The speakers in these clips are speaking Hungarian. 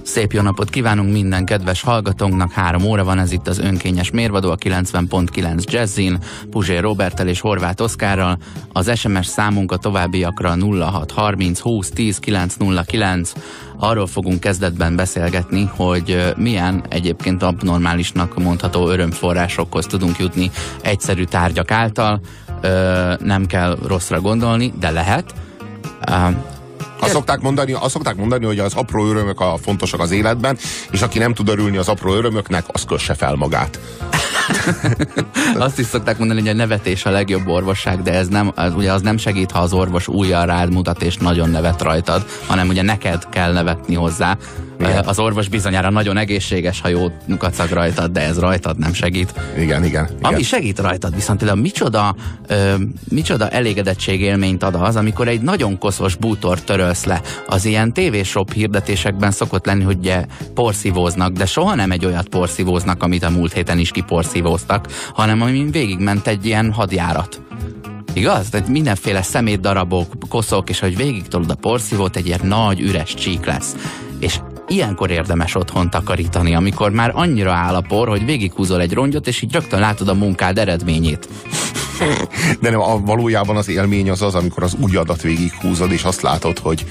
Szép jó napot kívánunk minden kedves hallgatónknak, 3 óra van, ez itt az önkényes mérvadó, a 90.9 Jazzin, Puzsér Roberttel és Horváth Oszkárral. Az SMS számunk a továbbiakra 0630 20 10 909. Arról fogunk kezdetben beszélgetni, hogy milyen egyébként abnormálisnak mondható örömforrásokhoz tudunk jutni egyszerű tárgyak által. Nem kell rosszra gondolni, de lehet. Azt szokták mondani, hogy az apró örömök a fontosak az életben, és aki nem tud örülni az apró örömöknek, az kösse fel magát. Azt is szokták mondani, hogy a nevetés a legjobb orvosság, de ez nem, ugye az nem segít, ha az orvos ujjal rád mutat és nagyon nevet rajtad, hanem ugye neked kell nevetni hozzá. Igen. Az orvos bizonyára nagyon egészséges, ha jót kacag rajtad, de ez rajtad nem segít. Igen. Ami segít rajtad, viszont például micsoda elégedetségélményt ad az, amikor egy nagyon koszos bútort törölsz le. Az ilyen tévésop hirdetésekben szokott lenni, hogy ugye porszívóznak, de soha nem egy olyat porszívóznak, amit a múlt héten is kiporszívóztak, hanem amin végigment egy ilyen hadjárat. Igaz? Tehát mindenféle szemétdarabok, koszok, és hogy végig tolod a porszívót, egy ilyen nagy üres csík lesz. És ilyenkor érdemes otthon takarítani, amikor már annyira áll a por, hogy végighúzol egy rongyot, és így rögtön látod a munkád eredményét. De nem, valójában az élmény az, amikor az ujjadat végighúzod, és azt látod, hogy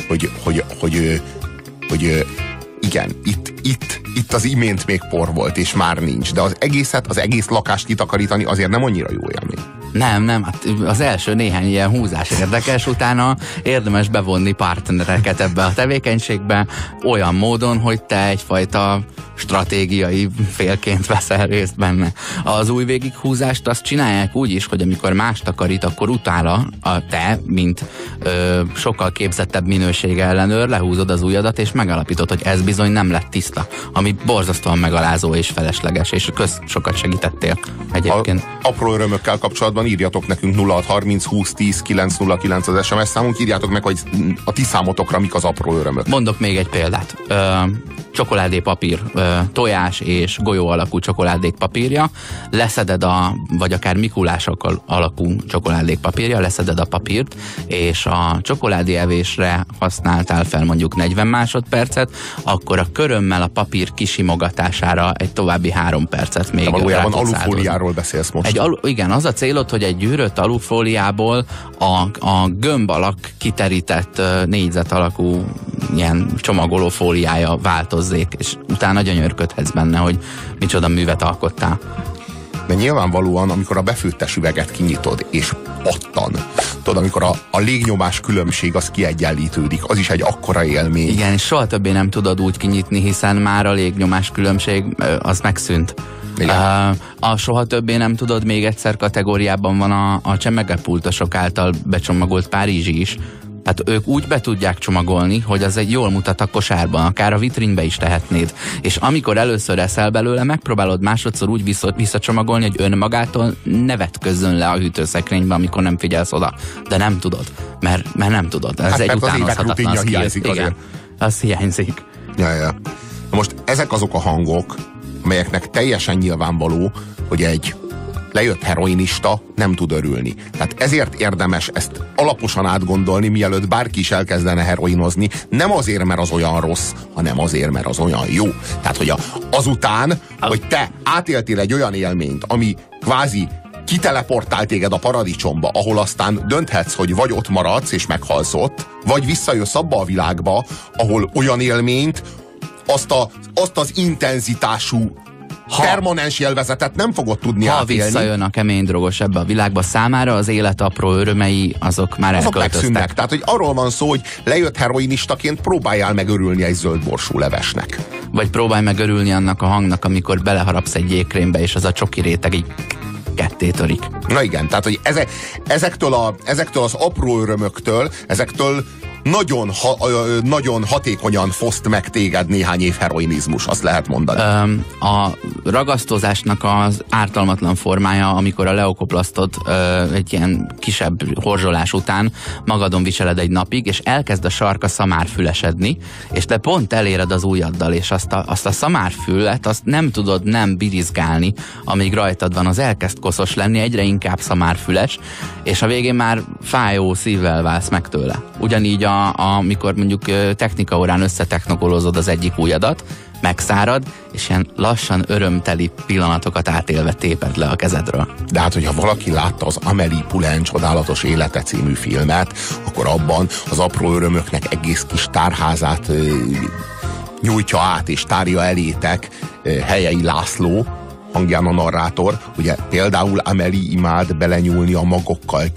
igen, itt az imént még por volt, és már nincs. De az egész lakást kitakarítani azért nem annyira jó élmény. Nem, hát az első néhány ilyen húzás érdekes, utána érdemes bevonni partnereket ebbe a tevékenységbe, olyan módon, hogy te egyfajta stratégiai félként veszel részt benne. Az új végighúzást azt csinálják úgy is, hogy amikor más takarít, akkor utána te, mint sokkal képzettebb minősége ellenőr, lehúzod az ujjadat, és megalapítod, hogy ez bizony nem lett tiszta, ami borzasztóan megalázó és felesleges, és sokat segítettél egyébként. Apró örömökkel kapcsolatban írjatok nekünk 0630 20 10 909 az SMS számunk, írjátok meg, hogy a ti számotokra mik az apró örömök. Mondok még egy példát. Csokoládépapír, tojás és golyó alakú csokoládék papírja, leszeded vagy akár Mikulás alakú csokoládék papírja, leszeded a papírt, és a csokoládé evésre használtál fel mondjuk 40 másodpercet, akkor a körömmel a papír kisimogatására egy további 3 percet még. De valójában alufóliáról beszélsz most. Igen, az a célod, hogy egy gyűrött alufóliából a gömb alak kiterített négyzet alakú ilyen csomagoló fóliája változzék, és utána gyönyörködhetsz benne, hogy micsoda művet alkottál. De nyilvánvalóan, amikor a befőttes üveget kinyitod, és pattan, tudod, amikor a légnyomás különbség az kiegyenlítődik, az is egy akkora élmény. Igen, és soha többé nem tudod úgy kinyitni, hiszen már a légnyomás különbség az megszűnt. A soha többé nem tudod, még egyszer kategóriában van a csemegepultosok által becsomagolt párizsi is. Hát ők úgy be tudják csomagolni, hogy az egy jól mutat a kosárban, akár a vitrínbe is tehetnéd. És amikor először eszel belőle, megpróbálod másodszor úgy visszacsomagolni, hogy önmagától ne vetközzön le a hűtőszekrénybe, amikor nem figyelsz oda. De nem tudod, mert nem tudod. Ez egy utánozhatatlan skill. Igen, az hiányzik. Ja. Most ezek azok a hangok, amelyeknek teljesen nyilvánvaló, hogy egy lejött heroinista nem tud örülni. Tehát ezért érdemes ezt alaposan átgondolni, mielőtt bárki is elkezdene heroinozni. Nem azért, mert az olyan rossz, hanem azért, mert az olyan jó. Tehát, hogy azután, hogy te átéltél egy olyan élményt, ami kvázi kiteleportál téged a paradicsomba, ahol aztán dönthetsz, hogy vagy ott maradsz és meghalsz ott, vagy visszajössz abba a világba, ahol olyan élményt, azt az intenzitású permanens élvezetet nem fogod tudni átélni. Ha visszajön a kemény drogos ebbe a világba, számára az élet apró örömei, azok már elköltöztek. Megszűnnek. Tehát, hogy arról van szó, hogy lejött heroinistaként próbáljál meg örülni egy zöld borsó levesnek. Vagy próbálj meg örülni annak a hangnak, amikor beleharapsz egy jégkrémbe, és az a csoki réteg így ketté törik. Na igen, tehát, hogy ezektől az apró örömöktől, nagyon hatékonyan foszt meg téged néhány év heroinizmus, azt lehet mondani. A ragasztozásnak az ártalmatlan formája, amikor a leukoplasztot egy ilyen kisebb horzsolás után magadon viseled egy napig, és elkezd a sarka szamárfülesedni, és te pont eléred az ujjaddal, és azt a szamárfület, azt nem tudod nem birizgálni, amíg rajtad van, az elkezd koszos lenni, egyre inkább szamárfüles, és a végén már fájó szívvel válsz meg tőle. Ugyanígy amikor mondjuk technika órán összetechnokolózod az egyik ujjadat, megszárad, és ilyen lassan örömteli pillanatokat átélve téped le a kezedről. De hát, hogyha valaki látta az Amélie Poulain Csodálatos élete című filmet, akkor abban az apró örömöknek egész kis tárházát nyújtja át, és tárja elétek Helyei László, hangján a narrátor. Ugye például Amélie imád belenyúlni a magokkal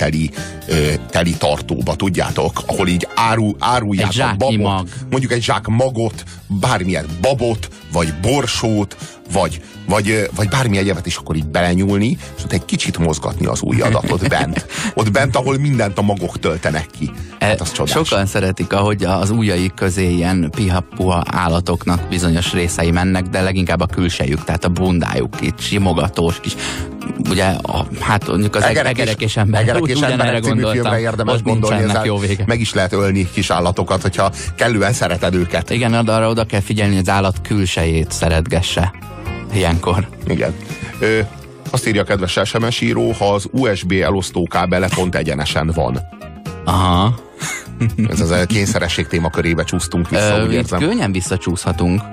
teli tartóba, tudjátok? Ahol így árulják a babot. Mag. Mondjuk egy zsák magot, bármilyen babot, vagy borsót, vagy bármi egyebet, és akkor így belenyúlni, és ott egy kicsit mozgatni az ujjadat ott bent. Ott bent, ahol mindent a magok töltenek ki. Hát az csodás. Sokan szeretik, ahogy az ujjaik közé ilyen piha-puha állatoknak bizonyos részei mennek, de leginkább a külsejük, tehát a bundájuk itt simogatós kis. Ugye, hát mondjuk az egerek és emberek című filmre érdemes gondolni, ezzel meg is lehet ölni kis állatokat, hogyha kellően szereted őket. Igen, arra oda kell figyelni, hogy az állat külsejét szeretgesse ilyenkor. Igen. Azt írja a kedves SMS író, ha az USB elosztókábele pont egyenesen van. Aha. Ez az a kényszeresség témakörébe csúsztunk vissza, úgy érzem. Könnyen visszacsúszhatunk.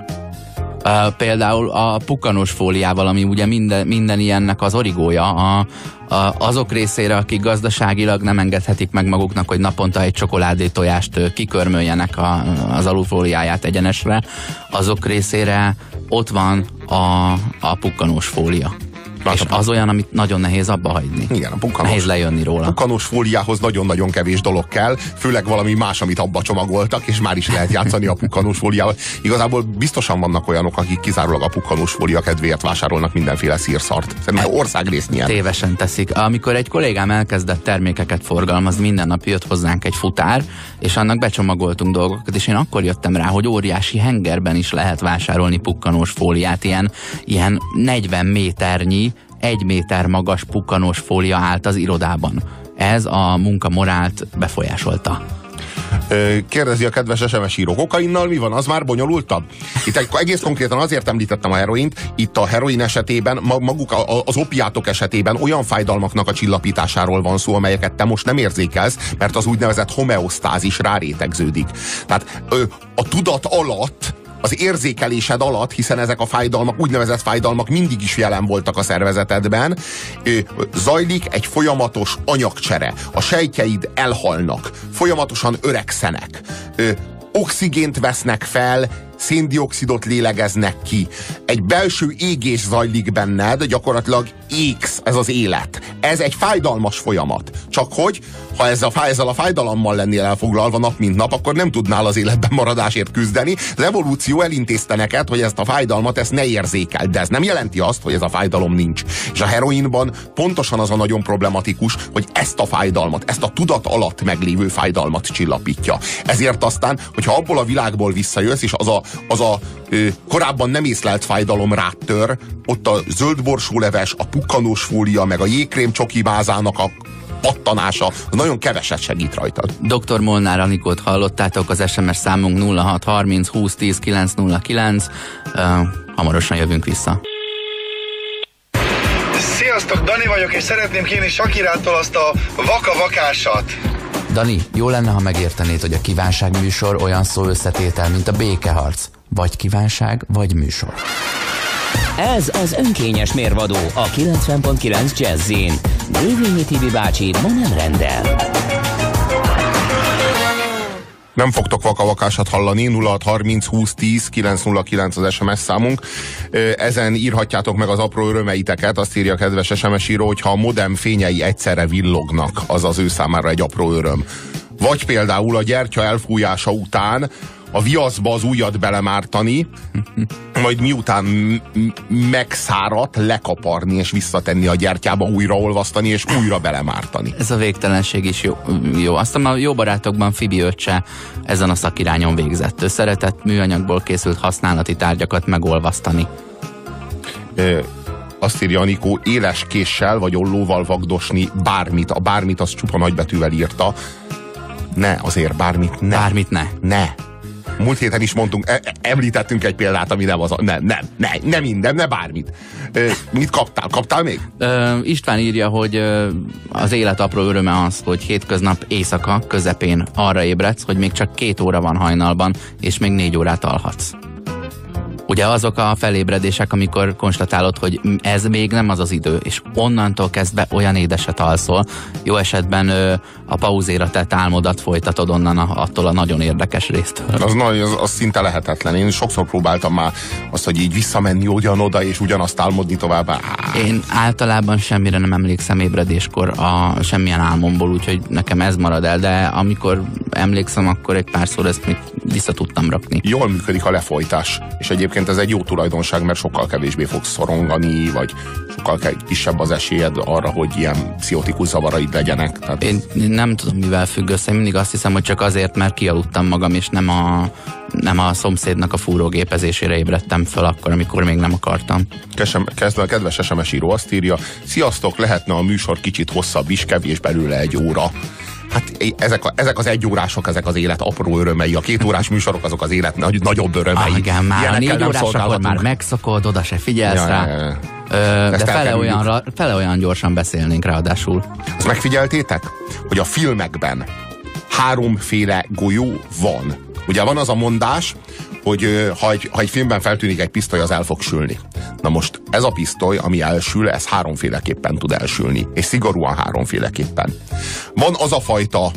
Például a pukkanós fóliával, ami ugye minden ilyennek az origója, azok részére, akik gazdaságilag nem engedhetik meg maguknak, hogy naponta egy csokoládé tojást kikörmöljenek az alulfóliáját egyenesre, azok részére ott van a pukkanós fólia. És az olyan, amit nagyon nehéz abba hagyni. Igen, nehéz lejönni róla. A pukkanós fóliához nagyon-nagyon kevés dolog kell, főleg valami más, amit abba csomagoltak, és már is lehet játszani a pukkanós fóliával. Igazából biztosan vannak olyanok, akik kizárólag a pukkanós fólia kedvéért vásárolnak mindenféle szírszart. Szerintem országrész milyen. Tévesen teszik. Amikor egy kollégám elkezdett termékeket forgalmazni, minden nap jött hozzánk egy futár, és annak becsomagoltunk dolgokat, és én akkor jöttem rá, hogy óriási hengerben is lehet vásárolni pukkanós fóliát, ilyen 40 méternyi, 1 méter magas pukkanós fólia állt az irodában. Ez a munkamorált befolyásolta. Kérdezi a kedves SMS író, kokainnal mi van? Az már bonyolultabb? Itt egész konkrétan azért említettem a heroint, itt a heroin esetében, maguk az opiátok esetében olyan fájdalmaknak a csillapításáról van szó, amelyeket te most nem érzékelsz, mert az úgynevezett homeosztázis rárétegződik. Tehát a tudat alatt, az érzékelésed alatt, hiszen ezek a fájdalmak, úgynevezett fájdalmak mindig is jelen voltak a szervezetedben, zajlik egy folyamatos anyagcsere. A sejtjeid elhalnak, folyamatosan öregszenek, oxigént vesznek fel, széndioxidot lélegeznek ki. Egy belső égés zajlik benned, gyakorlatilag égsz ez az élet. Ez egy fájdalmas folyamat. Csak hogy, ha ezzel a fájdalommal lennél elfoglalva nap mint nap, akkor nem tudnál az életben maradásért küzdeni. Az evolúció elintézte neked, hogy ezt a fájdalmat ezt ne érzékeld, de ez nem jelenti azt, hogy ez a fájdalom nincs. És a heroinban pontosan az a nagyon problematikus, hogy ezt a fájdalmat, ezt a tudat alatt meglévő fájdalmat csillapítja. Ezért aztán, hogyha abból a világból visszajössz, és az a korábban nem észlelt fájdalom ráttör, ott a zöldborsóleves, a pukkanós fólia, meg a jégkrém csoki mázának a pattanása, az nagyon keveset segít rajtad. Dr. Molnár Anikót hallottátok, az SMS számunk 0630 20 10 909. Hamarosan jövünk vissza. Sziasztok, Dani vagyok, és szeretném kérni Sakirától azt a vaka-vakásat. Dani, jó lenne, ha megértenéd, hogy a kívánság műsor olyan szó összetétel, mint a békeharc. Vagy kívánság, vagy műsor. Ez az önkényes mérvadó a 90.9 Jazzin. Dévényi Tibi bácsi ma nem rendel. Nem fogtok vaka-vakásat hallani, 0630 20 10 909 az SMS számunk. Ezen írhatjátok meg az apró örömeiteket, azt írja a kedves SMS író, hogy ha a modem fényei egyszerre villognak, az az ő számára egy apró öröm. Vagy például a gyertya elfújása után a viaszba az ujjat belemártani, majd miután megszáradt, lekaparni és visszatenni a gyertyába, újraolvasztani és újra belemártani. Ez a végtelenség is jó. Aztán a Jó barátokban Fibi öccse ezen a szakirányon végzett. Ő szeretett műanyagból készült használati tárgyakat megolvasztani. Azt írja Anikó, éles késsel vagy ollóval vagdosni bármit. A bármit az csupa nagybetűvel írta. Ne, azért bármit ne. Bármit ne. Ne. múlt héten is mondtunk, említettünk egy példát, ami nem az ne minden, ne bármit. Mit kaptál? Kaptál még? István írja, hogy az élet apró öröme az, hogy hétköznap éjszaka közepén arra ébredsz, hogy még csak 2 óra van hajnalban, és még 4 órát alhatsz. Ugye azok a felébredések, amikor konstatálod, hogy ez még nem az az idő, és onnantól kezdve olyan édeset alszol, jó esetben a pauzéra tett álmodat folytatod onnan attól a nagyon érdekes résztől. Az szinte lehetetlen. Én sokszor próbáltam már azt, hogy így visszamenni ugyanoda, és ugyanazt álmodni tovább. Én általában semmire nem emlékszem ébredéskor semmilyen álmomból, úgyhogy nekem ez marad el, de amikor emlékszem, akkor egy párszor ezt még vissza tudtam rakni. Jól működik a lefolytás, és egyébként ez egy jó tulajdonság, mert sokkal kevésbé fogsz szorongani, vagy sokkal kisebb az esélyed arra, hogy ilyen pszichotikus zavaraid legyenek. Tehát... Én nem tudom, mivel függ össze. Mindig azt hiszem, hogy csak azért, mert kialudtam magam, és nem a szomszédnak a fúrógépezésére ébredtem föl akkor, amikor még nem akartam. A kedves SMS író azt írja: sziasztok, lehetne a műsor kicsit hosszabb is, kevés belőle 1 óra. Hát ezek az 1 órások, ezek az élet apró örömei. A 2 órás műsorok azok az élet nagyobb örömei. Igen, már a 4 órás, akkor már megszokod, oda se figyelsz rá. De fele olyan gyorsan beszélnénk ráadásul. Azt megfigyeltétek, hogy a filmekben 3 golyó van. Ugye van az a mondás, hogy ha egy filmben feltűnik egy pisztoly, az el fog sülni. Na most ez a pisztoly, ami elsül, ez 3 tud elsülni. És szigorúan 3 Van az a fajta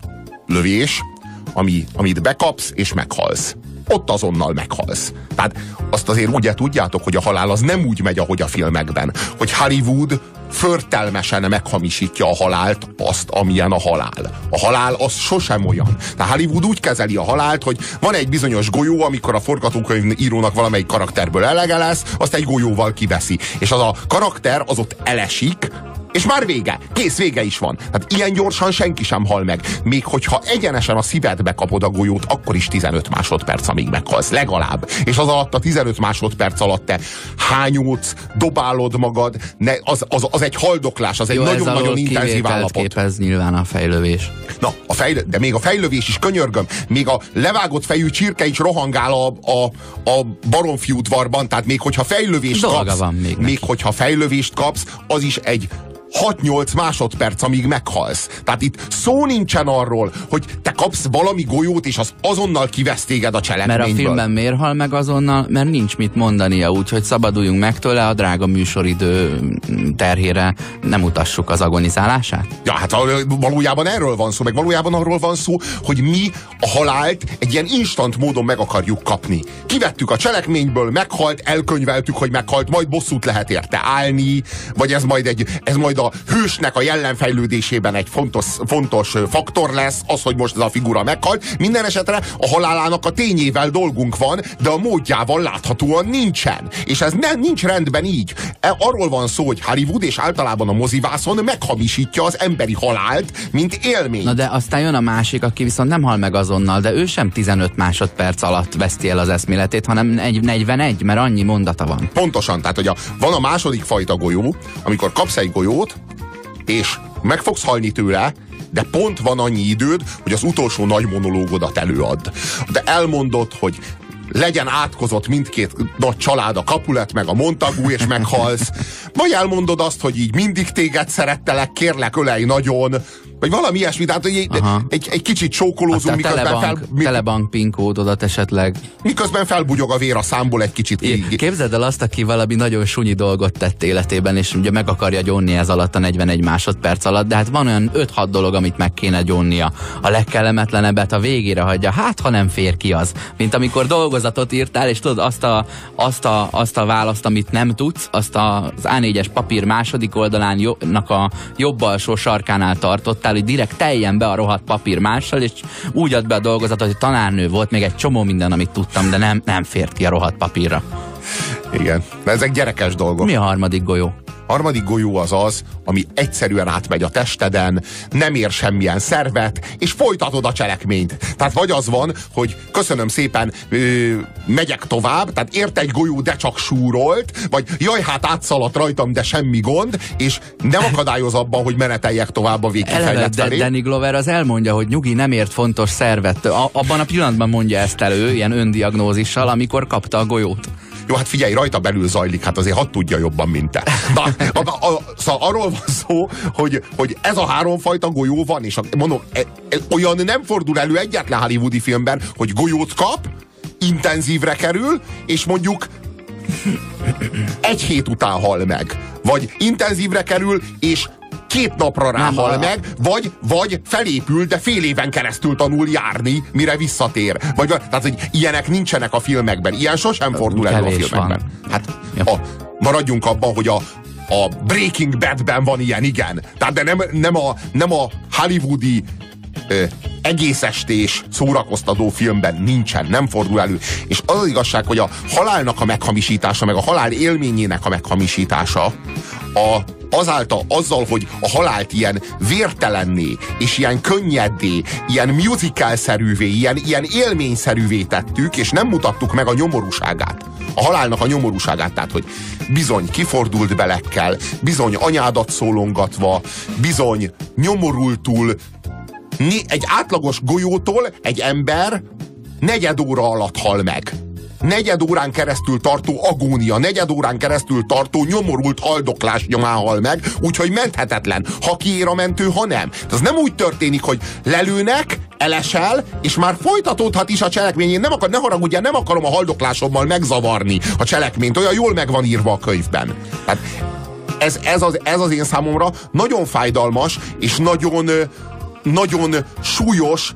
lövés, amit bekapsz és meghalsz. Ott azonnal meghalsz. Tehát azt azért ugye tudjátok, hogy a halál az nem úgy megy, ahogy a filmekben. Hogy Hollywood förtelmesen meghamisítja a halált, azt, amilyen a halál. A halál az sosem olyan. Tehát Hollywood úgy kezeli a halált, hogy van egy bizonyos golyó, amikor a forgatókönyvírónak valamelyik karakterből elege lesz, azt egy golyóval kiveszi. És az a karakter az ott elesik, és már vége. Kész, vége is van. Tehát ilyen gyorsan senki sem hal meg. Még hogyha egyenesen a szívedbe kapod a golyót, akkor is 15 másodperc, amíg meghalsz. Legalább. És az alatt a 15 másodperc alatt te hányódsz, dobálod magad, az egy haldoklás, az egy nagyon-nagyon intenzív állapot. Képez nyilván a fejlövés. Na, de még a fejlövés is, könyörgöm, még a levágott fejű csirke is rohangál a baromfi udvarban, tehát még hogyha fejlövést kapsz, hogyha fejlövést kapsz, az is egy 6-8 másodperc, amíg meghalsz. Tehát itt szó nincsen arról, hogy te kapsz valami golyót, és az azonnal kivesz téged a cselekményből. Mert a filmben miért hal meg azonnal? Mert nincs mit mondania, úgyhogy szabaduljunk meg tőle, a drága műsoridő terhére nem utassuk az agonizálását. Ja, hát valójában erről van szó, meg valójában arról van szó, hogy mi a halált egy ilyen instant módon meg akarjuk kapni. Kivettük a cselekményből, meghalt, elkönyveltük, hogy meghalt, majd bosszút lehet érte állni, vagy ez majd a hősnek a jellemfejlődésében egy fontos faktor lesz, az, hogy most ez a figura meghalt. Minden esetre a halálának a tényével dolgunk van, de a módjával láthatóan nincsen. És ez nincs rendben így. Arról van szó, hogy Hollywood és általában a mozivászon meghamisítja az emberi halált, mint élményt. Na de aztán jön a másik, aki viszont nem hal meg azonnal, de ő sem 15 másodperc alatt veszti el az eszméletét, hanem 41, mert annyi mondata van. Pontosan, tehát hogy van a második fajta golyó, amikor kapsz egy golyót, és meg fogsz halni tőle, de pont van annyi időd, hogy az utolsó nagy monológodat előadd. De elmondod, hogy legyen átkozott mindkét nagy család, a Capulet meg a Montagu, és meghalsz. Vagy elmondod azt, hogy így mindig téged szerettelek, kérlek, ölej nagyon, vagy valami ilyesmi, tehát egy kicsit csókolózunk, miközben telebank PIN kódodat esetleg. Miközben felbugyog a vér a számból egy kicsit. Képzeld el azt, aki valami nagyon sunyi dolgot tett életében, és ugye meg akarja gyónni ez alatt a 41 másodperc alatt, de hát van olyan 5-6 dolog, amit meg kéne gyónnia. A legkellemetlenebbet a végére hagyja, hát ha nem fér ki az. Mint amikor dolgozatot írtál, és tudod azt a választ, amit nem tudsz, azt az A4-es papír második oldalánnak a jobb alsó sarkánál tartottál, hogy direkt teljen be a rohadt papír mással, és úgy add be a dolgozatot, hogy tanárnő volt, még egy csomó minden, amit tudtam, de nem fért ki a rohadt papírra. Igen, de ezek gyerekes dolgok. Mi a harmadik golyó? Harmadik golyó az az, ami egyszerűen átmegy a testeden, nem ér semmilyen szervet, és folytatod a cselekményt. Tehát vagy az van, hogy köszönöm szépen, megyek tovább, tehát ért egy golyó, de csak súrolt, vagy jaj, hát átszaladt rajtam, de semmi gond, és nem akadályoz abban, hogy meneteljek tovább a végkifejlet felé. Danny Glover az elmondja, hogy nyugi, nem ért fontos szervet. Abban a pillanatban mondja ezt elő, ilyen öndiagnózissal, amikor kapta a golyót. Jó, hát figyelj, rajta belül zajlik, hát azért hadd tudja jobban, mint te. Szóval arról van szó, hogy ez a háromfajta golyó van, és mondom, olyan nem fordul elő egyetlen hollywoodi filmben, hogy golyót kap, intenzívre kerül, és mondjuk egy hét után hal meg. Vagy intenzívre kerül, és 2 napra ráhal meg, vagy felépül, de fél éven keresztül tanul járni, mire visszatér. Tehát, hogy ilyenek nincsenek a filmekben. Ilyen sosem fordul elő a filmekben. Van. Hát maradjunk abban, hogy a Breaking Badben van ilyen, igen. Tehát de nem a hollywoodi egész estés szórakoztató filmben nincsen, nem fordul elő. És az igazság, hogy a halálnak a meghamisítása, meg a halál élményének a meghamisítása azzal, hogy a halált ilyen vértelenné, és ilyen könnyeddé, ilyen musical-szerűvé, ilyen élményszerűvé tettük, és nem mutattuk meg a nyomorúságát. A halálnak a nyomorúságát, tehát, hogy bizony kifordult belekkel, bizony anyádat szólongatva, bizony nyomorultul. Egy átlagos golyótól egy ember 4 óra alatt hal meg. 4 órán keresztül tartó agónia, 4 órán keresztül tartó nyomorult haldoklás nyomán hal meg, úgyhogy menthetetlen. Ha kiér a mentő, ha nem. Ez nem úgy történik, hogy lelőnek, elesel, és már folytatódhat is a cselekmény. Én ne haragudjál, nem akarom a haldoklásommal megzavarni a cselekményt. Olyan jól meg van írva a könyvben. Tehát ez az én számomra nagyon fájdalmas, és nagyon súlyos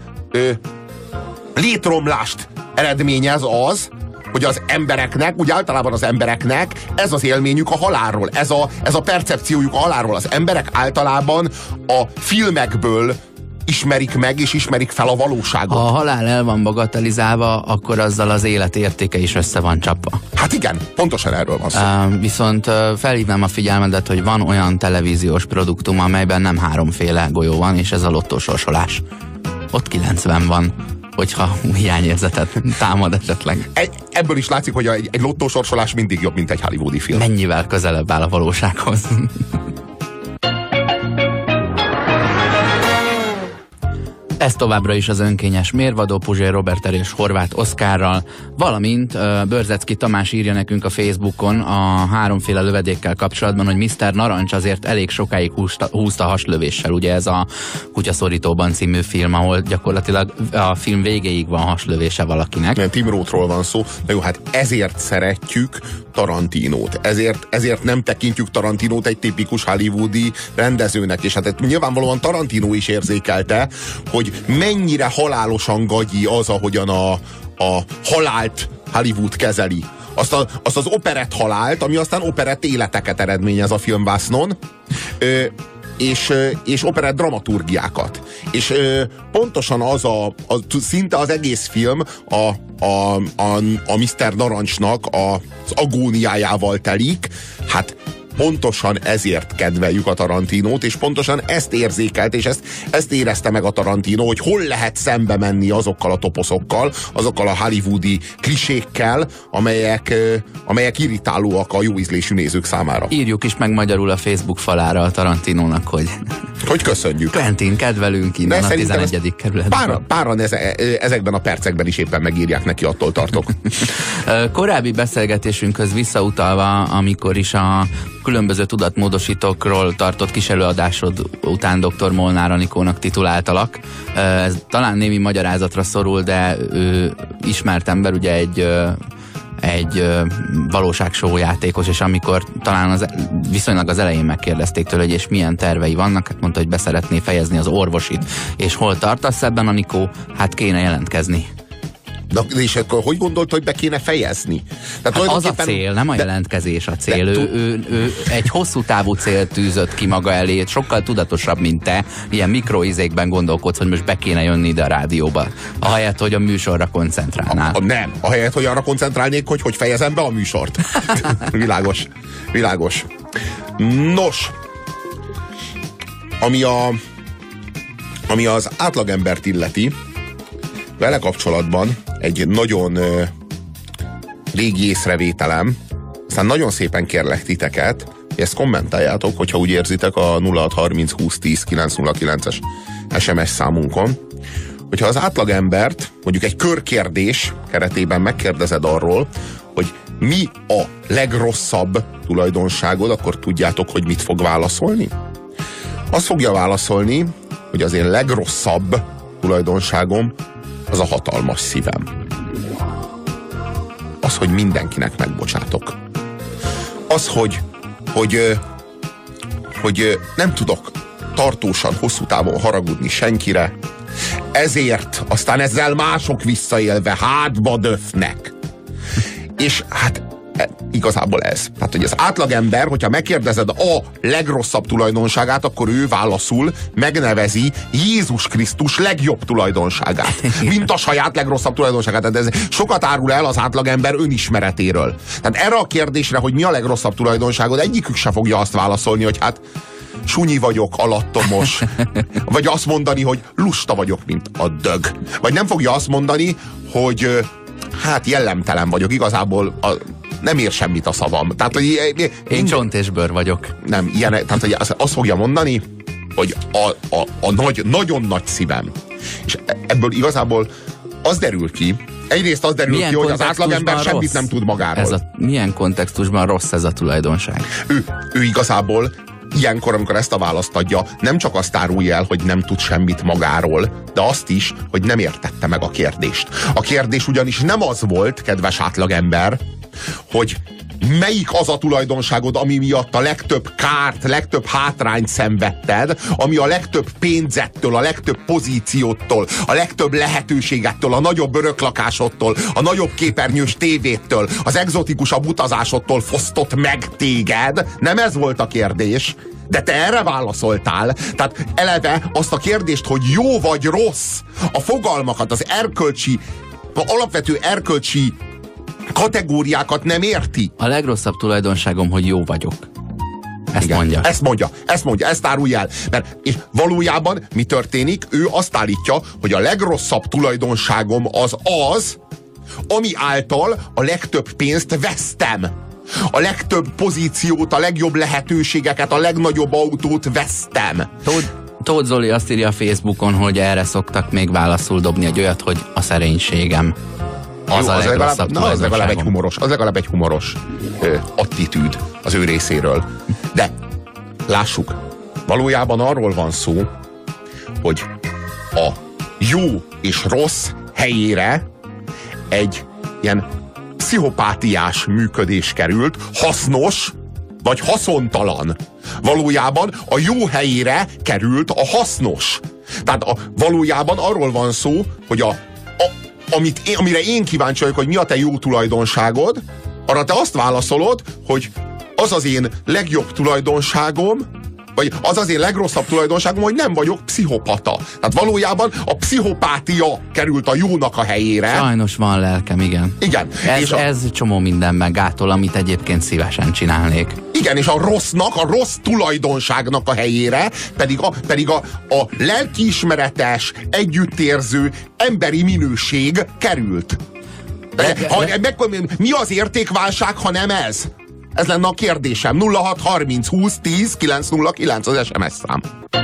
létromlást eredményez az, hogy az embereknek, úgy általában az embereknek ez az élményük a halálról, ez a percepciójuk a halálról. Az emberek általában a filmekből ismerik meg és ismerik fel a valóságot. Ha a halál el van bagatelizálva, akkor azzal az élet értéke is össze van csapva. Hát igen, pontosan erről van szó. Viszont felhívnám a figyelmedet, hogy van olyan televíziós produktum, amelyben nem 3 golyó van, és ez a lottósorsolás. Ott 90 van, hogyha hiányérzetet támad esetleg. Ebből is látszik, hogy egy lottósorsolás mindig jobb, mint egy hollywoodi film. Mennyivel közelebb áll a valósághoz. Ez továbbra is az önkényes mérvadó Puzsér Roberttel és Horváth Oszkárral, valamint Börzecki Tamás írja nekünk a Facebookon a 3 lövedékkel kapcsolatban, hogy Mr. Narancs azért elég sokáig húzta haslövéssel. Ugye ez a Kutyaszorítóban című film, ahol gyakorlatilag a film végéig van haslövése valakinek. Tim Rothról van szó, de jó, hát ezért szeretjük Tarantinót. Ezért nem tekintjük Tarantinót egy tipikus hollywoodi rendezőnek, és hát nyilvánvalóan Tarantino is érzékelte, hogy mennyire halálosan gagyi az, ahogyan a halált Hollywood kezeli. Azt az operett halált, ami aztán operett életeket eredményez a filmvásznon, és operett dramaturgiákat. És pontosan szinte az egész film a Mr. Narancsnak az agóniájával telik. Hát pontosan ezért kedveljük a Tarantinót, és pontosan ezt érzékelt, és ezt érezte meg a Tarantino, hogy hol lehet szembe menni azokkal a toposzokkal, azokkal a hollywoodi klisékkel, amelyek irritálóak a jóízlésű nézők számára. Írjuk is meg magyarul a Facebook falára a Tarantinónak, hogy köszönjük. Quentin, kedvelünk innen a 11. kerületben. Páran ezekben a percekben is éppen megírják neki, attól tartok. Korábbi beszélgetésünkhöz visszautalva, amikor is a különböző tudatmódosítókról tartott kis előadásod után dr. Molnár Anikónak tituláltalak. Ez talán némi magyarázatra szorul, de ő ismert ember, ugye egy valóságshow játékos, és amikor talán viszonylag az elején megkérdezték tőle, hogy és milyen tervei vannak, hát mondta, hogy be szeretné fejezni az orvosit. És hol tartasz ebben, Anikó? Hát kéne jelentkezni. És akkor hogy gondolt, hogy be kéne fejezni? Tehát hát az a cél, nem a jelentkezés a cél. Ő egy hosszú távú célt tűzött ki maga elé, sokkal tudatosabb, mint te. Ilyen mikroizékben gondolkodsz, hogy most be kéne jönni ide a rádióba. Ahelyett, hogy a műsorra koncentrálnál. Nem, ahelyett, hogy arra koncentrálnék, hogy fejezem be a műsort. Világos. Nos, ami az átlagembert illeti, vele kapcsolatban egy nagyon régi észrevételem, aztán nagyon szépen kérlek titeket, hogy ezt kommentáljátok, hogyha úgy érzitek a 0630 20 10 909-es SMS számunkon, hogyha az átlagembert mondjuk egy körkérdés keretében megkérdezed arról, hogy mi a legrosszabb tulajdonságod, akkor tudjátok, hogy mit fog válaszolni? Azt fogja válaszolni, hogy az én legrosszabb tulajdonságom az a hatalmas szívem. Az, hogy mindenkinek megbocsátok. Az, hogy nem tudok tartósan, hosszú távon haragudni senkire, ezért aztán ezzel mások visszaélve hátba döfnek. És hát igazából ez. Tehát, hogy az átlagember, hogyha megkérdezed a legrosszabb tulajdonságát, akkor ő válaszul, megnevezi Jézus Krisztus legjobb tulajdonságát. Mint a saját legrosszabb tulajdonságát. Tehát ez sokat árul el az átlagember önismeretéről. Tehát erre a kérdésre, hogy mi a legrosszabb tulajdonságod, egyikük se fogja azt válaszolni, hogy hát sunyi vagyok, alattomos. Vagy azt mondani, hogy lusta vagyok, mint a dög. Vagy nem fogja azt mondani, hogy hát jellemtelen vagyok, igazából nem ér semmit a szavam. Tehát, hogy én csont és bőr vagyok. Nem, ilyen, tehát hogy azt fogja mondani, hogy nagyon nagy szívem. És ebből igazából az derül ki, egyrészt az derül ki, hogy az átlagember semmit nem tud magáról. Milyen kontextusban rossz ez a tulajdonság? Ő igazából ilyenkor, amikor ezt a választ adja, nem csak azt árulja el, hogy nem tud semmit magáról, de azt is, hogy nem értette meg a kérdést. A kérdés ugyanis nem az volt, kedves átlagember, hogy melyik az a tulajdonságod, ami miatt a legtöbb kárt, legtöbb hátrányt szenvedted, ami a legtöbb pénzettől, a legtöbb pozíciótól, a legtöbb lehetőségettől, a nagyobb öröklakásodtól, a nagyobb képernyős tévétől, az egzotikusabb utazásodtól fosztott meg téged. Nem ez volt a kérdés, de te erre válaszoltál. Tehát eleve azt a kérdést, hogy jó vagy rossz, a fogalmakat, az alapvető erkölcsi kategóriákat nem érti. A legrosszabb tulajdonságom, hogy jó vagyok. Ezt igen, mondja. Ezt mondja, ezt árulja el. És valójában mi történik? Ő azt állítja, hogy a legrosszabb tulajdonságom az, ami által a legtöbb pénzt vesztem. A legtöbb pozíciót, a legjobb lehetőségeket, a legnagyobb autót vesztem. Tóth Zoli azt írja a Facebookon, hogy erre szoktak még válaszul dobni egy olyat, hogy a szerénységem. Az legalább egy humoros attitűd az ő részéről. De lássuk, valójában arról van szó, hogy a jó és rossz helyére egy ilyen pszichopátiás működés került, hasznos vagy haszontalan. Valójában a jó helyére került a hasznos. Tehát valójában arról van szó, hogy amire én kíváncsi vagyok, hogy mi a te jó tulajdonságod, arra te azt válaszolod, hogy az az én legjobb tulajdonságom, vagy az az én legrosszabb tulajdonságom, hogy nem vagyok pszichopata. Tehát valójában a pszichopátia került a jónak a helyére. Sajnos van lelkem, igen. Igen. Ez csomó mindenben gátol, amit egyébként szívesen csinálnék. Igen, és a rossznak, a rossz tulajdonságnak a helyére pedig a lelkiismeretes, együttérző, emberi minőség került. Mi az értékválság, ha nem ez? Ez lenne a kérdésem. 0630 20 10 909 az SMS szám.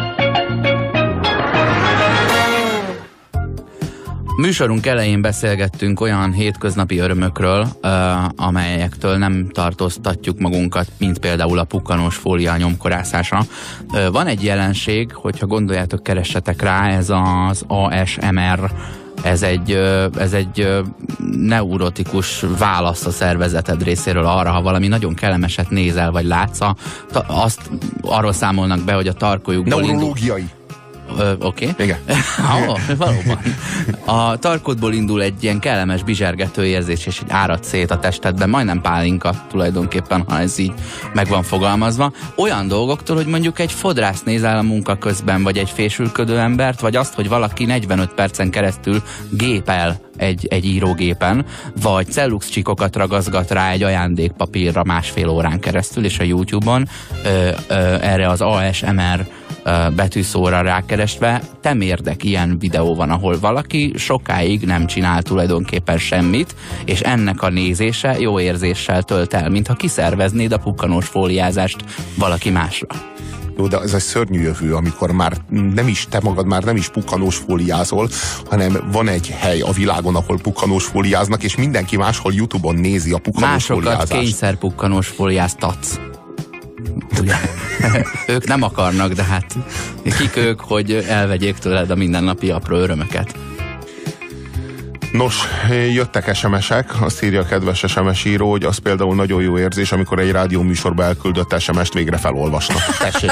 Műsorunk elején beszélgettünk olyan hétköznapi örömökről, amelyektől nem tartóztatjuk magunkat, mint például a pukkanós fólia nyomkorászása. Van egy jelenség, hogyha gondoljátok, keressetek rá, ez az ASMR. Ez egy neurotikus válasz a szervezeted részéről arra, ha valami nagyon kellemeset nézel, vagy látsz. Arról számolnak be, hogy a tarkójukból neurológiai. Oké. Igen. Valóban. A tarkodból indul egy ilyen kellemes bizsergető érzés, és így árad szét a testedben, majdnem pálinka tulajdonképpen, ha ez így meg van fogalmazva. Olyan dolgoktól, hogy mondjuk egy fodrász nézel a munka közben, vagy egy fésülködő embert, vagy azt, hogy valaki 45 percen keresztül gépel egy írógépen, vagy cellux-csíkokat ragazgat rá egy ajándékpapírra másfél órán keresztül, és a YouTube-on erre az ASMR betűszóra rákeresve temérdek ilyen videó van, ahol valaki sokáig nem csinál tulajdonképpen semmit, és ennek a nézése jó érzéssel tölt el, mintha kiszerveznéd a pukkanós fóliázást valaki másra. Jó, de ez egy szörnyű jövő, amikor már te magad már nem is pukkanós fóliázol, hanem van egy hely a világon, ahol pukkanós fóliáznak, és mindenki máshol YouTube-on nézi a pukkanós fóliázást. Másokat kényszer pukkanós fóliáztatsz. Ugye? Ők nem akarnak, de hát kik ők, hogy elvegyék tőled a mindennapi apró örömöket. Nos, jöttek SMS-ek, azt írja a kedves SMS író, hogy az például nagyon jó érzés, amikor egy rádióműsorba elküldött SMS-t végre felolvasnak. Tessék,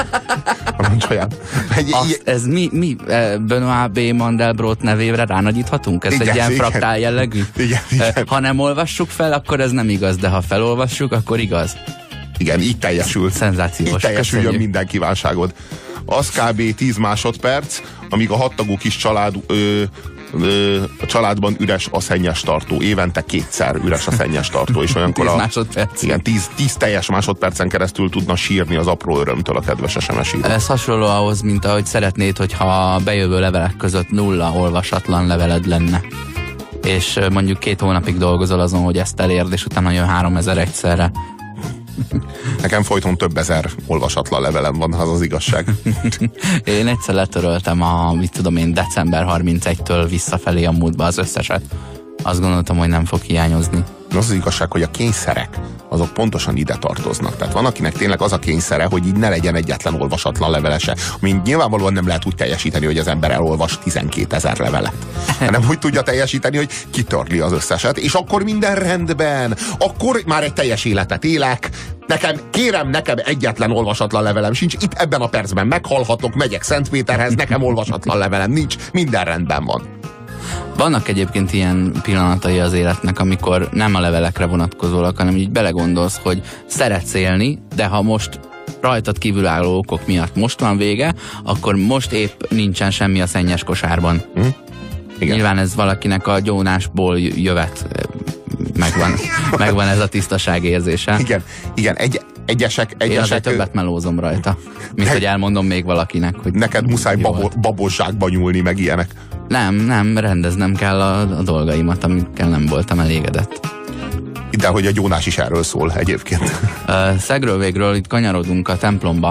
ez mi Benoît B. Mandelbrot nevébre ránagyíthatunk? Ez igen, egy ilyen fraktál jellegű? Igen. Ha nem olvassuk fel, akkor ez nem igaz, de ha felolvassuk, akkor igaz. Igen, így teljesült. Szenzációs. Így teljesüljön minden kívánságod. Az kb. 10 másodperc, amíg a 6 tagú kis a családban üres a szennyes tartó. Évente 2-szer üres a szennyes tartó. És olyankor 10 másodperc. Igen, 10 teljes másodpercen keresztül tudna sírni az apró örömtől a kedves SMS író. Ez hasonló ahhoz, mint ahogy szeretnéd, hogyha a bejövő levelek között 0 olvasatlan leveled lenne. És mondjuk 2 hónapig dolgozol azon, hogy ezt elérd, és utána jön 3000 egyszerre. Nekem folyton több ezer olvasatlan levelem van, az az igazság. Én egyszer letöröltem december 31-től visszafelé a múltba az összeset. Azt gondoltam, hogy nem fog hiányozni. Az igazság, hogy a kényszerek, azok pontosan ide tartoznak. Tehát van, akinek tényleg az a kényszere, hogy így ne legyen egyetlen olvasatlan levelese. Mint nyilvánvalóan nem lehet úgy teljesíteni, hogy az ember elolvas 12 000 levelet. Hanem úgy tudja teljesíteni, hogy kitörli az összeset, és akkor minden rendben. Akkor már egy teljes életet élek. Nekem egyetlen olvasatlan levelem sincs. Itt ebben a percben meghalhatok, megyek Szentpéterhez, nekem olvasatlan levelem nincs. Minden rendben van. Vannak egyébként ilyen pillanatai az életnek, amikor nem a levelekre vonatkozólag, hanem így belegondolsz, hogy szeretsz élni, de ha most rajtad kívülálló okok miatt most van vége, akkor most épp nincsen semmi a szennyes kosárban. Igen. Nyilván ez valakinek a gyónásból jövet. Megvan ez a tisztaság érzése. Igen. Egyesek... Én azért többet melózom rajta, mint hogy elmondom még valakinek, hogy... Neked muszáj babosságba nyúlni, meg ilyenek. Nem, rendeznem kell a dolgaimat, amikkel nem voltam elégedett. De hogy a gyónás is erről szól egyébként. Szegről végről itt kanyarodunk a templomba.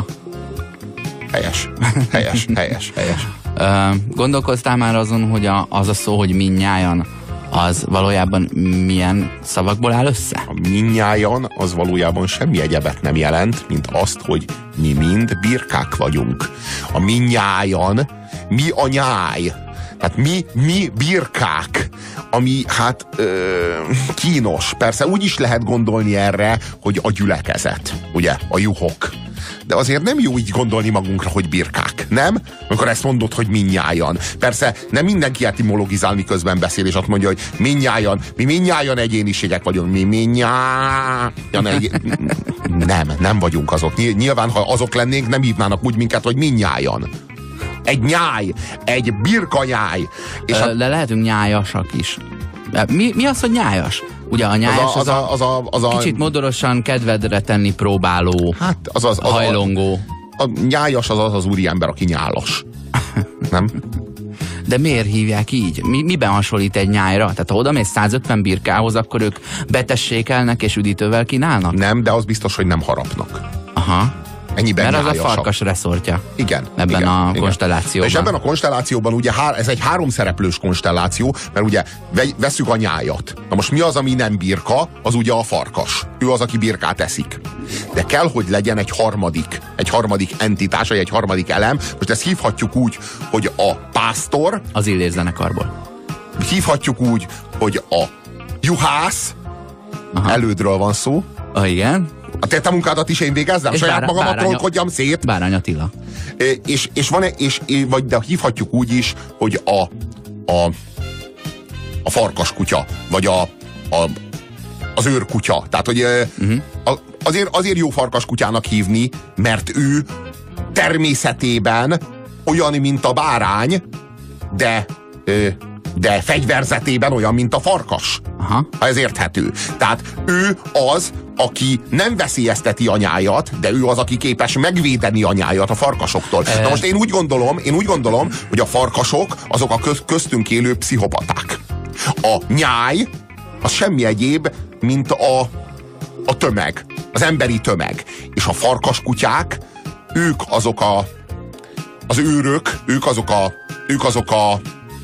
Helyes. Gondolkoztál már azon, hogy az a szó, hogy minnyájan, az valójában milyen szavakból áll össze? A minnyájan az valójában semmi egyebet nem jelent, mint azt, hogy mi mind birkák vagyunk. A minnyájan, mi a nyáj? Tehát mi birkák, ami hát kínos. Persze úgy is lehet gondolni erre, hogy a gyülekezet, ugye, a juhok. De azért nem jó így gondolni magunkra, hogy birkák, nem? Amikor ezt mondod, hogy minnyájan. Persze nem mindenki etimologizál, miközben beszél, és azt mondja, hogy mi minnyájan egyéniségek vagyunk, nem vagyunk azok. Nyilván, ha azok lennénk, nem hívnának úgy minket, hogy minnyájan. Egy nyáj, egy birkanyáj. És de lehetünk nyájasak is. Mi az, hogy nyájas? Ugye a nyájas az a kicsit modorosan kedvedre tenni próbáló, hát hajlongó. A nyájas az úriember, aki nyálas. Nem? De miért hívják így? Miben hasonlít egy nyájra? Tehát ha odamész 150 birkához, akkor ők betessékelnek és üdítővel kínálnak? Nem, de az biztos, hogy nem harapnak. Aha. Ennyiben mert az a farkas reszortja. Igen. Ebben a konstellációban. És ebben a konstellációban ugye ez egy 3 szereplős konstelláció, mert ugye vesszük a nyájat. Na most mi az, ami nem birka? Az ugye a farkas. Ő az, aki birkát eszik. De kell, hogy legyen egy harmadik entitás, vagy egy harmadik elem. Most ezt hívhatjuk úgy, hogy a pásztor. Az Illés zenekarból. Hívhatjuk úgy, hogy a juhász. Aha. Elődről van szó. Igen. A te munkádat is én végezzem? És saját magamat trollkodjam szét? Bárány Attila. De hívhatjuk úgy is, hogy a farkaskutya, vagy az őrkutya. Tehát, hogy azért jó farkaskutyának hívni, mert ő természetében olyan, mint a bárány, de fegyverzetében olyan, mint a farkas. Aha. Ha ez érthető. Tehát ő az, aki nem veszélyezteti a nyájat, de ő az, aki képes megvédeni a nyájat a farkasoktól. Na most én úgy gondolom, hogy a farkasok azok a köztünk élő pszichopaták. A nyáj az semmi egyéb, mint a tömeg, az emberi tömeg. És a farkaskutyák, ők azok az őrök, ők azok a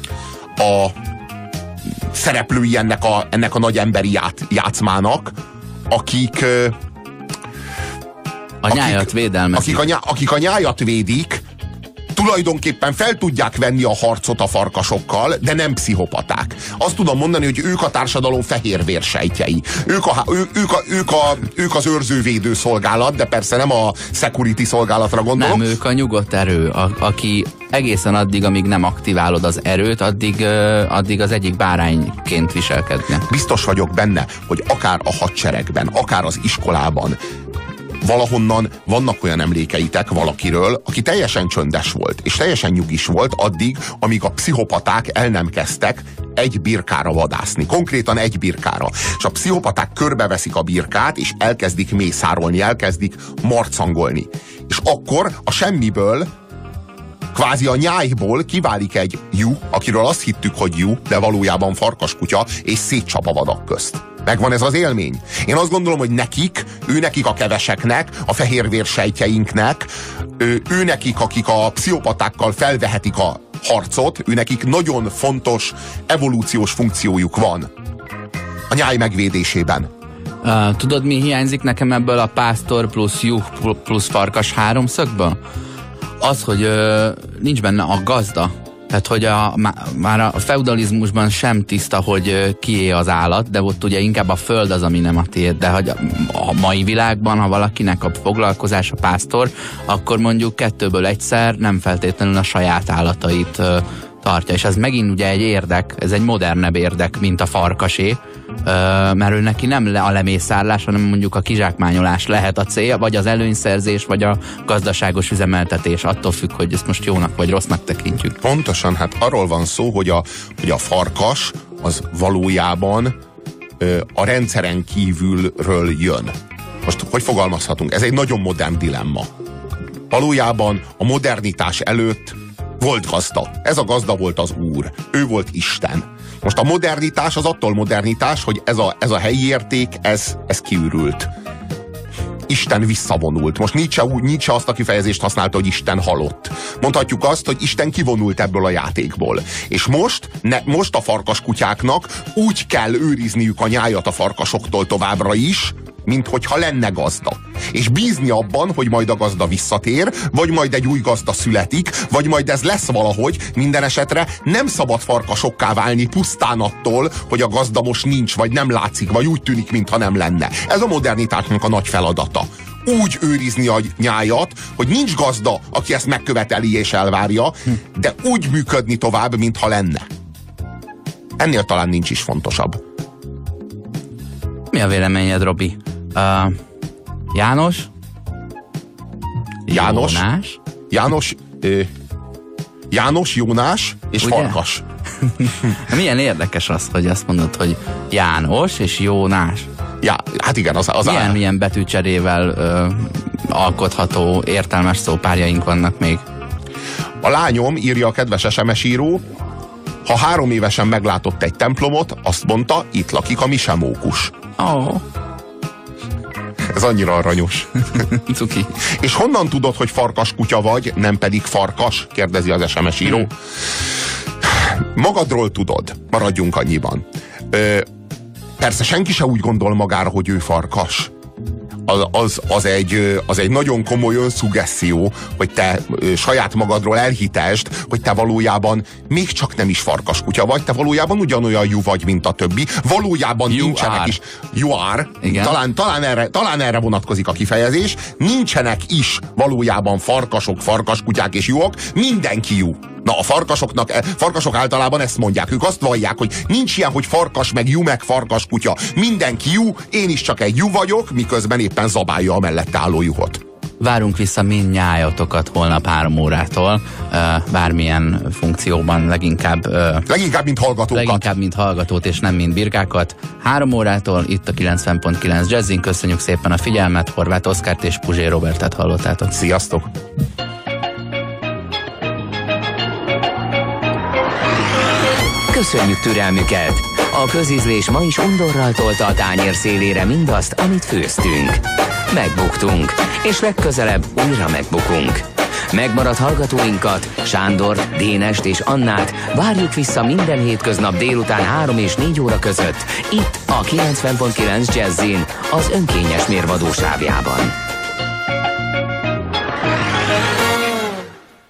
szereplői ennek a nagy emberi játszmának, akik nyájat védelmezik. Akik a nyájat védik, tulajdonképpen fel tudják venni a harcot a farkasokkal, de nem pszichopaták. Azt tudom mondani, hogy ők a társadalom fehér vérsejtjei. Ők az őrzővédő szolgálat, de persze nem a security szolgálatra gondolok. Nem, ők a nyugodt erő, aki egészen addig, amíg nem aktiválod az erőt, addig az egyik bárányként viselkedne. Biztos vagyok benne, hogy akár a hadseregben, akár az iskolában valahonnan vannak olyan emlékeitek valakiről, aki teljesen csöndes volt, és teljesen nyugis volt addig, amíg a pszichopaták el nem kezdtek egy birkára vadászni. Konkrétan egy birkára. És a pszichopaták körbeveszik a birkát, és elkezdik mészárolni, elkezdik marcangolni. És akkor a semmiből, kvázi a nyájból kiválik egy jú, akiről azt hittük, hogy jú, de valójában farkaskutya, és szétcsap a vadak közt. Megvan ez az élmény? Én azt gondolom, hogy nekik a keveseknek, a fehérvérsejtjeinknek, nekik, akik a pszichopatákkal felvehetik a harcot, nekik nagyon fontos evolúciós funkciójuk van a nyáj megvédésében. Tudod, mi hiányzik nekem ebből a pásztor plusz juh plusz farkas háromszögből? Az, hogy nincs benne a gazda. Tehát, hogy már a feudalizmusban sem tiszta, hogy kié az állat, de ott ugye inkább a föld az, ami nem a tiéd. De hogy a mai világban, ha valakinek a foglalkozás a pásztor, akkor mondjuk 2-ből egyszer nem feltétlenül a saját állatait tartja. És ez megint ugye egy érdek, ez egy modernebb érdek, mint a farkasé, mert ő neki nem a lemészárlás, hanem mondjuk a kizsákmányolás lehet a cél, vagy az előnyszerzés, vagy a gazdaságos üzemeltetés, attól függ, hogy ezt most jónak vagy rossznak tekintjük. Pontosan, hát arról van szó, hogy a farkas az valójában a rendszeren kívülről jön. Most hogy fogalmazhatunk? Ez egy nagyon modern dilemma. Valójában a modernitás előtt volt gazda. Ez a gazda volt az Úr. Ő volt Isten. Most a modernitás az attól modernitás, hogy ez a helyi érték, ez kiürült. Isten visszavonult. Most Nietzsche azt a kifejezést használta, hogy Isten halott. Mondhatjuk azt, hogy Isten kivonult ebből a játékból. És most a farkaskutyáknak úgy kell őrizniük a nyájat a farkasoktól továbbra is, mint hogyha lenne gazda. És bízni abban, hogy majd a gazda visszatér, vagy majd egy új gazda születik, vagy majd ez lesz valahogy, minden esetre nem szabad farkasokká válni pusztán attól, hogy a gazda most nincs, vagy nem látszik, vagy úgy tűnik, mintha nem lenne. Ez a modernitásnak a nagy feladata. Úgy őrizni a nyájat, hogy nincs gazda, aki ezt megköveteli és elvárja, de úgy működni tovább, mintha lenne. Ennél talán nincs is fontosabb. Mi a véleményed, Robi? János? János, Jónás és ugye? Farkas. Milyen érdekes az, hogy azt mondod, hogy János és Jónás. Ja, hát igen, milyen betűcserével alkotható értelmes szópárjaink vannak még. A lányom, írja a kedves SMS író, ha 3 évesen meglátott egy templomot, azt mondta, itt lakik a misemókus. Oh. Ez annyira aranyos. Cuki. És honnan tudod, hogy farkas kutya vagy, nem pedig farkas? Kérdezi az SMS író. Magadról tudod. Maradjunk annyiban. Persze senki se úgy gondol magára, hogy ő farkas. az egy nagyon komoly önszugesszió, hogy te saját magadról elhitesd, hogy te valójában még csak nem is farkaskutya vagy, te valójában ugyanolyan jú vagy, mint a többi. Valójában nincsenek is. You are. Talán erre vonatkozik a kifejezés. Nincsenek is valójában farkasok, farkaskutyák és juhok. Mindenki jú. Na, a farkasok általában ezt mondják. Ők azt vallják, hogy nincs ilyen, hogy farkas, meg jú, meg farkas kutya. Mindenki jú, én is csak egy jú vagyok, miközben éppen zabálja a mellette álló juhot. Várunk vissza mindnyájatokat holnap 3 órától, bármilyen funkcióban, leginkább mint hallgatókat. Leginkább, mint hallgatót, és nem mint birkákat. 3 órától itt a 90.9 Jazzin. Köszönjük szépen a figyelmet, Horváth Oszkárt és Puzsér Robertet hallottátok. Sziasztok! Köszönjük türelmüket! A közízlés ma is undorral tolta a tányér szélére mindazt, amit főztünk. Megbuktunk, és legközelebb újra megbukunk. Megmaradt hallgatóinkat, Sándort, Dénest és Annát várjuk vissza minden hétköznap délután 3 és 4 óra között, itt a 90.9 Jazzin, az önkényes mérvadó sávjában.